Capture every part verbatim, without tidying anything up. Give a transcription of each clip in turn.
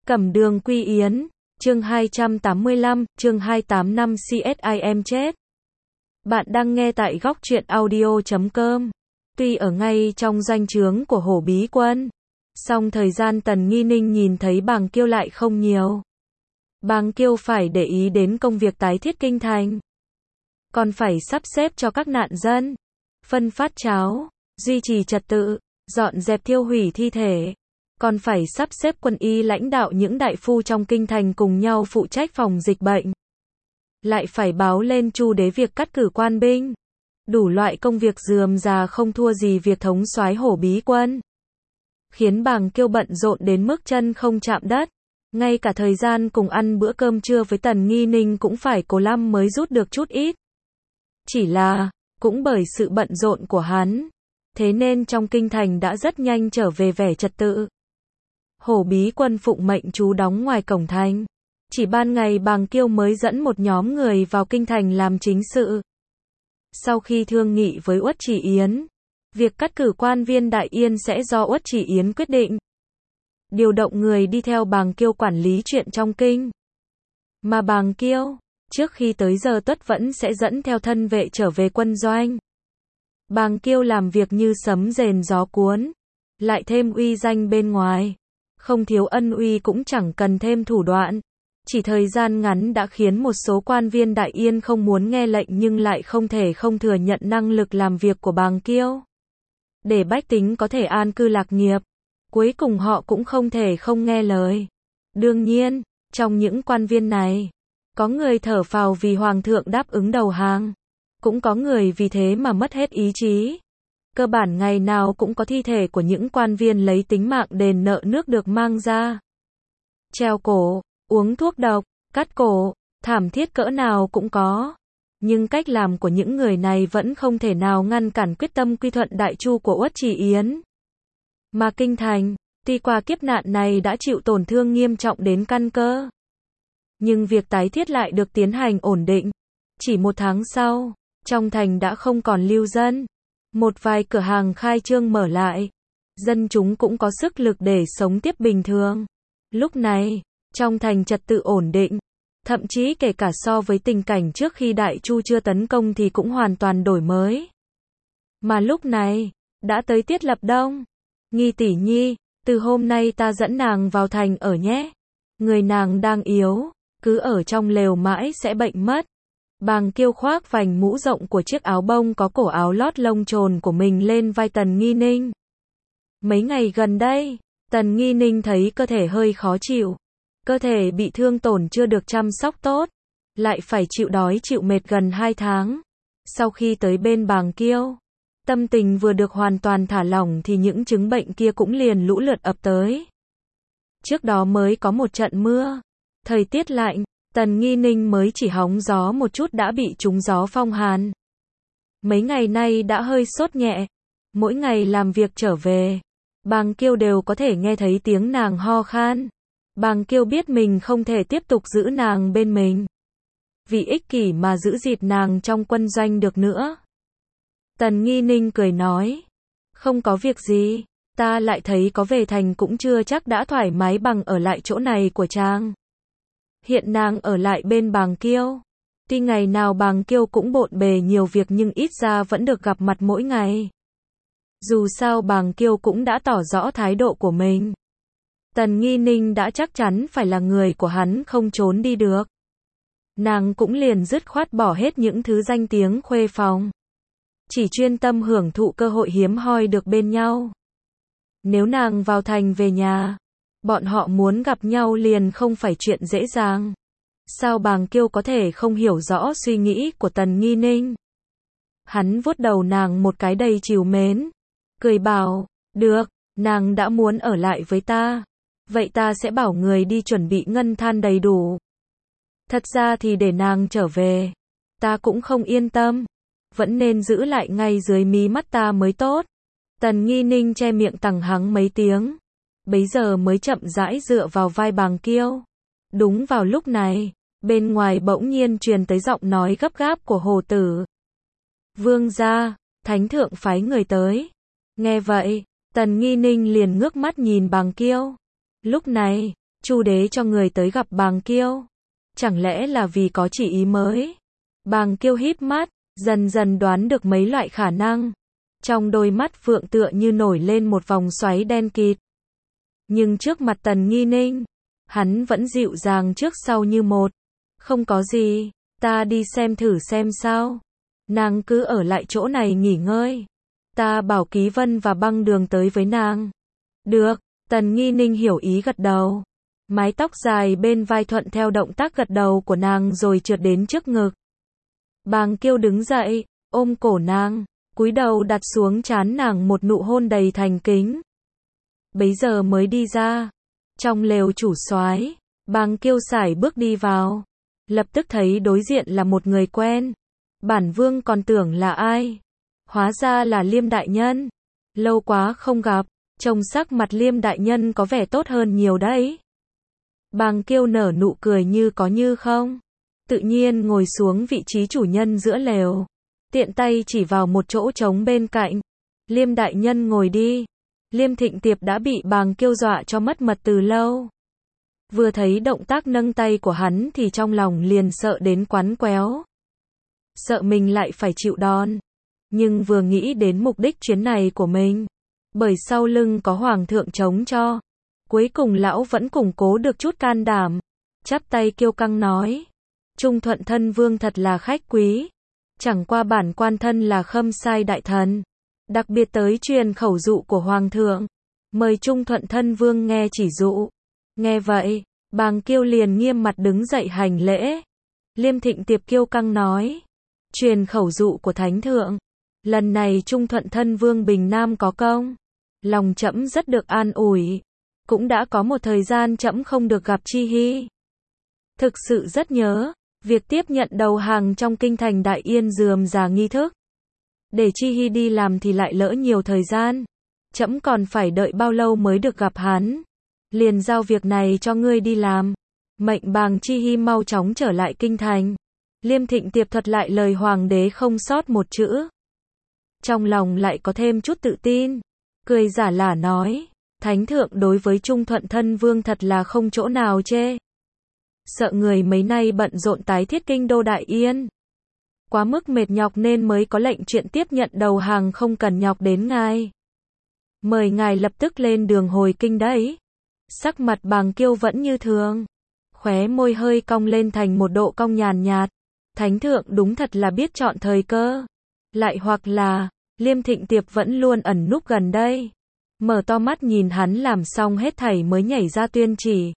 Cẩm đường quy yến, chương hai trăm tám mươi lăm, chương hai tám năm xê ét i em chết. Bạn đang nghe tại góc truyện audio chấm com. Tuy ở ngay trong doanh trướng của Hổ Bí Quân, song thời gian Tần Nghi Ninh nhìn thấy Bàng Kiêu lại không nhiều. Bàng Kiêu phải để ý đến công việc tái thiết kinh thành, còn phải sắp xếp cho các nạn dân, phân phát cháo, duy trì trật tự, dọn dẹp thiêu hủy thi thể, còn phải sắp xếp quân y lãnh đạo những đại phu trong kinh thành cùng nhau phụ trách phòng dịch bệnh. Lại phải báo lên Chu đế việc cắt cử quan binh. Đủ loại công việc rườm rà không thua gì việc thống soái Hổ Bí Quân. Khiến Bàng Kiêu bận rộn đến mức chân không chạm đất. Ngay cả thời gian cùng ăn bữa cơm trưa với Tần Nghi Ninh cũng phải cố lắm mới rút được chút ít. Chỉ là, cũng bởi sự bận rộn của hắn, thế nên trong kinh thành đã rất nhanh trở về vẻ trật tự. Hổ Bí Quân phụng mệnh trú đóng ngoài cổng thành. Chỉ ban ngày Bàng Kiêu mới dẫn một nhóm người vào kinh thành làm chính sự. Sau khi thương nghị với Uất Chỉ Yến, việc cắt cử quan viên Đại Yên sẽ do Uất Chỉ Yến quyết định. Điều động người đi theo Bàng Kiêu quản lý chuyện trong kinh. Mà Bàng Kiêu, trước khi tới giờ tuất vẫn sẽ dẫn theo thân vệ trở về quân doanh. Bàng Kiêu làm việc như sấm rền gió cuốn, lại thêm uy danh bên ngoài. Không thiếu ân uy cũng chẳng cần thêm thủ đoạn. Chỉ thời gian ngắn đã khiến một số quan viên Đại Yên không muốn nghe lệnh nhưng lại không thể không thừa nhận năng lực làm việc của Bàng Kiêu. Để bách tính có thể an cư lạc nghiệp, cuối cùng họ cũng không thể không nghe lời. Đương nhiên, trong những quan viên này, có người thở phào vì Hoàng thượng đáp ứng đầu hàng. Cũng có người vì thế mà mất hết ý chí. Cơ bản ngày nào cũng có thi thể của những quan viên lấy tính mạng đền nợ nước được mang ra. Treo cổ, uống thuốc độc, cắt cổ, thảm thiết cỡ nào cũng có. Nhưng cách làm của những người này vẫn không thể nào ngăn cản quyết tâm quy thuận Đại Chu của Uất Chỉ Yến. Mà kinh thành, tuy qua kiếp nạn này đã chịu tổn thương nghiêm trọng đến căn cơ, nhưng việc tái thiết lại được tiến hành ổn định. Chỉ một tháng sau, trong thành đã không còn lưu dân. Một vài cửa hàng khai trương mở lại. Dân chúng cũng có sức lực để sống tiếp bình thường. Lúc này, trong thành trật tự ổn định. Thậm chí kể cả so với tình cảnh trước khi Đại Chu chưa tấn công thì cũng hoàn toàn đổi mới. Mà lúc này, đã tới tiết lập đông. Nghi tỷ nhi, từ hôm nay ta dẫn nàng vào thành ở nhé. Người nàng đang yếu, cứ ở trong lều mãi sẽ bệnh mất. Bàng Kiêu khoác vành mũ rộng của chiếc áo bông có cổ áo lót lông trồn của mình lên vai Tần Nghi Ninh. Mấy ngày gần đây, Tần Nghi Ninh thấy cơ thể hơi khó chịu. Cơ thể bị thương tổn chưa được chăm sóc tốt, lại phải chịu đói chịu mệt gần hai tháng. Sau khi tới bên Bàng Kiêu, tâm tình vừa được hoàn toàn thả lỏng thì những chứng bệnh kia cũng liền lũ lượt ập tới. Trước đó mới có một trận mưa, thời tiết lạnh, Tần Nghi Ninh mới chỉ hóng gió một chút đã bị trúng gió phong hàn. Mấy ngày nay đã hơi sốt nhẹ. Mỗi ngày làm việc trở về, Bàng Kiêu đều có thể nghe thấy tiếng nàng ho khan. Bàng Kiêu biết mình không thể tiếp tục giữ nàng bên mình, vì ích kỷ mà giữ dịt nàng trong quân doanh được nữa. Tần Nghi Ninh cười nói, không có việc gì, ta lại thấy có về thành cũng chưa chắc đã thoải mái bằng ở lại chỗ này của chàng. Hiện nàng ở lại bên Bàng Kiêu. Tuy ngày nào Bàng Kiêu cũng bộn bề nhiều việc nhưng ít ra vẫn được gặp mặt mỗi ngày. Dù sao Bàng Kiêu cũng đã tỏ rõ thái độ của mình. Tần Nghi Ninh đã chắc chắn phải là người của hắn không trốn đi được. Nàng cũng liền dứt khoát bỏ hết những thứ danh tiếng khuê phòng. Chỉ chuyên tâm hưởng thụ cơ hội hiếm hoi được bên nhau. Nếu nàng vào thành về nhà, bọn họ muốn gặp nhau liền không phải chuyện dễ dàng. Sao Bàng Kiêu có thể không hiểu rõ suy nghĩ của Tần Nghi Ninh? Hắn vuốt đầu nàng một cái đầy trìu mến, cười bảo, được, nàng đã muốn ở lại với ta. Vậy ta sẽ bảo người đi chuẩn bị ngân than đầy đủ. Thật ra thì để nàng trở về, ta cũng không yên tâm. Vẫn nên giữ lại ngay dưới mí mắt ta mới tốt. Tần Nghi Ninh che miệng tằng hắng mấy tiếng. Bấy giờ mới chậm rãi dựa vào vai Bàng Kiêu. Đúng vào lúc này, bên ngoài bỗng nhiên truyền tới giọng nói gấp gáp của Hồ Tử. Vương gia, thánh thượng phái người tới. Nghe vậy, Tần Nghi Ninh liền ngước mắt nhìn Bàng Kiêu. Lúc này, Chu đế cho người tới gặp Bàng Kiêu. Chẳng lẽ là vì có chỉ ý mới? Bàng Kiêu híp mắt, dần dần đoán được mấy loại khả năng. Trong đôi mắt Phượng tựa như nổi lên một vòng xoáy đen kịt. Nhưng trước mặt Tần Nghi Ninh, hắn vẫn dịu dàng trước sau như một. Không có gì, ta đi xem thử xem sao. Nàng cứ ở lại chỗ này nghỉ ngơi. Ta bảo Ký Vân và Băng Đường tới với nàng. Được, Tần Nghi Ninh hiểu ý gật đầu. Mái tóc dài bên vai thuận theo động tác gật đầu của nàng rồi trượt đến trước ngực. Bàng Kiêu đứng dậy, ôm cổ nàng, cúi đầu đặt xuống trán nàng một nụ hôn đầy thành kính. Bấy giờ mới đi ra. Trong lều chủ soái, Bàng Kiêu sải bước đi vào. Lập tức thấy đối diện là một người quen. Bản vương còn tưởng là ai. Hóa ra là Liêm đại nhân. Lâu quá không gặp, trông sắc mặt Liêm đại nhân có vẻ tốt hơn nhiều đấy. Bàng Kiêu nở nụ cười như có như không. Tự nhiên ngồi xuống vị trí chủ nhân giữa lều. Tiện tay chỉ vào một chỗ trống bên cạnh. Liêm đại nhân ngồi đi. Liêm Thịnh Tiệp đã bị Bàng Kiêu dọa cho mất mật từ lâu. Vừa thấy động tác nâng tay của hắn thì trong lòng liền sợ đến quắn quéo. Sợ mình lại phải chịu đòn. Nhưng vừa nghĩ đến mục đích chuyến này của mình, bởi sau lưng có hoàng thượng chống cho, cuối cùng lão vẫn củng cố được chút can đảm. Chắp tay kiêu căng nói, Trung Thuận thân vương thật là khách quý. Chẳng qua bản quan thân là Khâm Sai đại thần, đặc biệt tới truyền khẩu dụ của hoàng thượng, mời Trung Thuận thân vương nghe chỉ dụ. Nghe vậy, Bàng Kiêu liền nghiêm mặt đứng dậy hành lễ. Liêm Thịnh Tiệp kiêu căng nói, truyền khẩu dụ của thánh thượng, lần này Trung Thuận thân vương Bình Nam có công, lòng trẫm rất được an ủi. Cũng đã có một thời gian trẫm không được gặp Chi Hy. Thực sự rất nhớ việc tiếp nhận đầu hàng trong kinh thành Đại Yên rườm rà nghi thức. Để Chi Hy đi làm thì lại lỡ nhiều thời gian. Trẫm còn phải đợi bao lâu mới được gặp hắn. Liền giao việc này cho ngươi đi làm. Mệnh Bàng Chi Hy mau chóng trở lại kinh thành. Liêm Thịnh Tiệp thuật lại lời hoàng đế không sót một chữ. Trong lòng lại có thêm chút tự tin. Cười giả lả nói, thánh thượng đối với Trung Thuận thân vương thật là không chỗ nào chê. Sợ người mấy nay bận rộn tái thiết kinh đô Đại Yên. Quá mức mệt nhọc nên mới có lệnh chuyện tiếp nhận đầu hàng không cần nhọc đến ngài. Mời ngài lập tức lên đường hồi kinh đấy. Sắc mặt Bàng Kiêu vẫn như thường. Khóe môi hơi cong lên thành một độ cong nhàn nhạt. Thánh thượng đúng thật là biết chọn thời cơ. Lại hoặc là, Liêm Thịnh Tiệp vẫn luôn ẩn núp gần đây. Mở to mắt nhìn hắn làm xong hết thảy mới nhảy ra tuyên chỉ.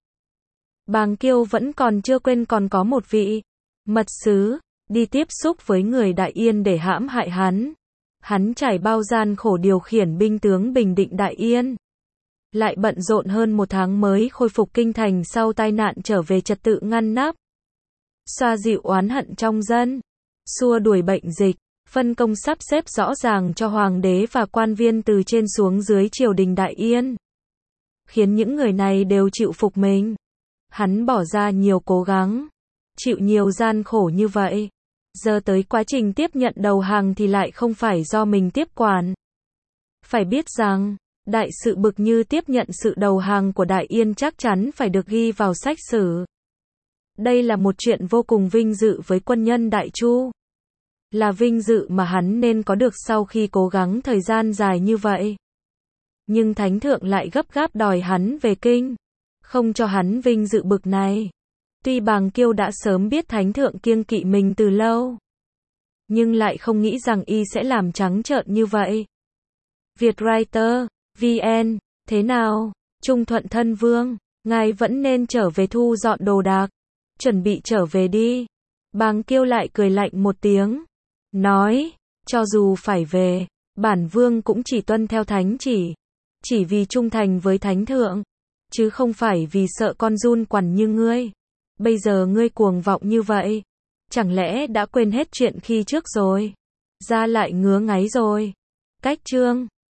Bàng Kiêu vẫn còn chưa quên còn có một vị mật sứ đi tiếp xúc với người Đại Yên để hãm hại hắn. Hắn trải bao gian khổ điều khiển binh tướng bình định Đại Yên. Lại bận rộn hơn một tháng mới khôi phục kinh thành sau tai nạn trở về trật tự ngăn nắp. Xoa dịu oán hận trong dân. Xua đuổi bệnh dịch. Phân công sắp xếp rõ ràng cho hoàng đế và quan viên từ trên xuống dưới triều đình Đại Yên. Khiến những người này đều chịu phục mình. Hắn bỏ ra nhiều cố gắng. Chịu nhiều gian khổ như vậy. Giờ tới quá trình tiếp nhận đầu hàng thì lại không phải do mình tiếp quản. Phải biết rằng, đại sự bực như tiếp nhận sự đầu hàng của Đại Yên chắc chắn phải được ghi vào sách sử. Đây là một chuyện vô cùng vinh dự với quân nhân Đại Chu. Là vinh dự mà hắn nên có được sau khi cố gắng thời gian dài như vậy. Nhưng thánh thượng lại gấp gáp đòi hắn về kinh. Không cho hắn vinh dự bực này. Tuy Bàng Kiêu đã sớm biết thánh thượng kiêng kỵ mình từ lâu. Nhưng lại không nghĩ rằng y sẽ làm trắng trợn như vậy. Vietwriter, vê en, thế nào? Trung Thuận thân vương, ngài vẫn nên trở về thu dọn đồ đạc. Chuẩn bị trở về đi. Bàng Kiêu lại cười lạnh một tiếng. Nói, cho dù phải về, bản vương cũng chỉ tuân theo thánh chỉ. Chỉ vì trung thành với thánh thượng. Chứ không phải vì sợ con giun quằn như ngươi. Bây giờ ngươi cuồng vọng như vậy. Chẳng lẽ đã quên hết chuyện khi trước rồi? Ra lại ngứa ngáy rồi. Cách chương